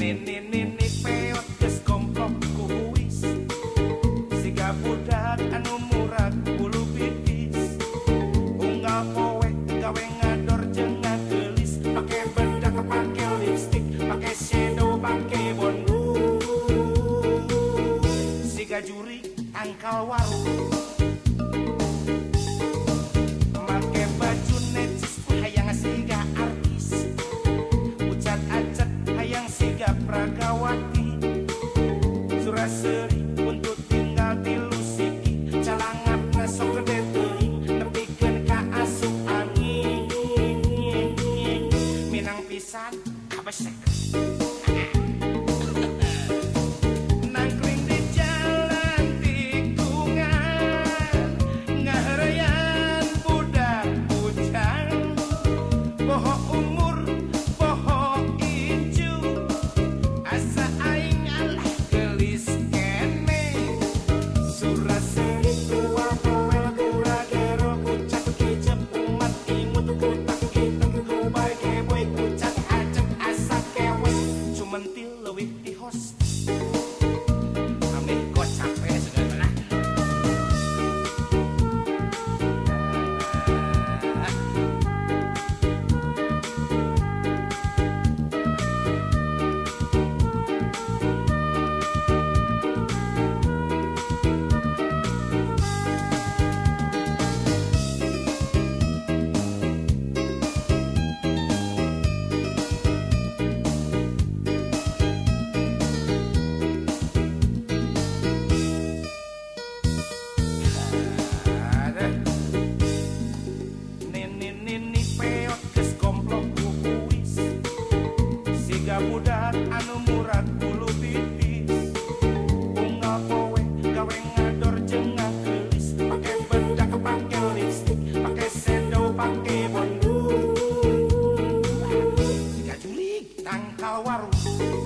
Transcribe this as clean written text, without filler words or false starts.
Nini peot geus komplok kuis siga budak anu murag bulu pitis unggal poe gawe ngador jeung ngagelis pake bedak pake lipstick pake shadow pake bondu siga juri tangkal warung make baju necis hayang siga artis ucat acet hayang siga Pragawati Suraseri untuk tinggal di lusiki calangapna sok gede teuing nepikeun ka asup angin minang pisan abesek nangkring di jalan tikungan ngaharayan budak bujang poho umur poho inju asa aing alah gelis kene Suraseri tua poel kura gero kucak kicep umat imut kutak kitak kubai keboy kucak acek asa kewe cumentil leuwih di host ameh kocak we seungeunna Nini peot geus komplok kuis siga budak anu murag bulu pitis unggal poe gawe ngador jeung ngagelis pake bedak pake lipstick pake shadow pake bondu siga julig tangkal warung